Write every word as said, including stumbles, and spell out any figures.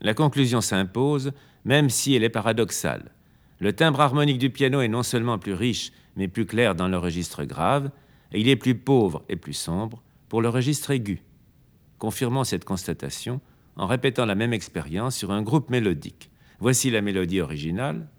La conclusion s'impose, même si elle est paradoxale. Le timbre harmonique du piano est non seulement plus riche, mais plus clair dans le registre grave, et il est plus pauvre et plus sombre pour le registre aigu. Confirmons cette constatation en répétant la même expérience sur un groupe mélodique. Voici la mélodie originale.